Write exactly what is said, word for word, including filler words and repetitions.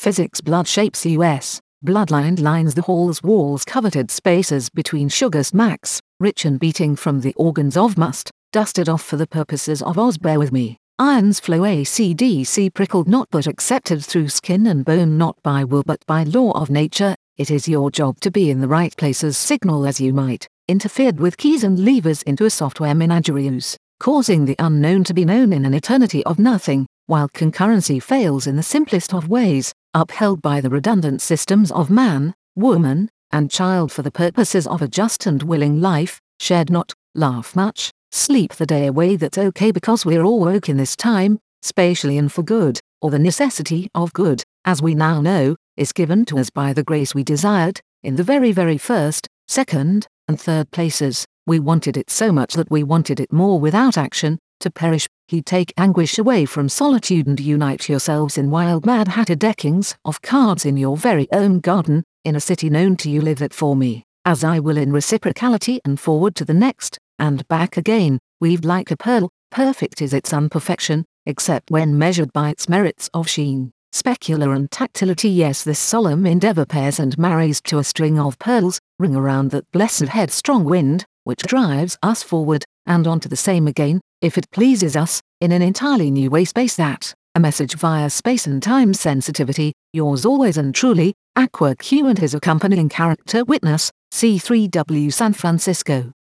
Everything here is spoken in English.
Physics blood shapes U S, bloodlined lines the hall's walls coveted spaces between sugar smacks, rich and beating from the organs of must, dusted off for the purposes of Oz bear with me. Iron's flow A C D C prickled not but accepted through skin and bone not by will but by law of nature. It is your job to be in the right places signal as you might, interfered with keys and levers into a software menagerie use, causing the unknown to be known in an eternity of nothing, while concurrency fails in the simplest of ways, upheld by the redundant systems of man, woman, and child for the purposes of a just and willing life, shared not, laugh much, sleep the day away that's okay because we're all woke in this time, spatially and for good, or the necessity of good, as we now know, is given to us by the grace we desired, in the very very first, second, and third places. We wanted it so much that we wanted it more without action, to perish. He'd take anguish away from solitude and unite yourselves in wild mad hatted deckings of cards in your very own garden, in a city known to you live it for me, as I will in reciprocality and forward to the next, and back again, weaved like a pearl, perfect is its unperfection, except when measured by its merits of sheen, specular and tactility. Yes, this solemn endeavor pairs and marries to a string of pearls, ring around that blessed headstrong wind, which drives us forward, and on to the same again, if it pleases us, in an entirely new way. Space that, a message via space and time sensitivity, yours always and truly, Aqua Q and his accompanying character witness, C three W San Francisco.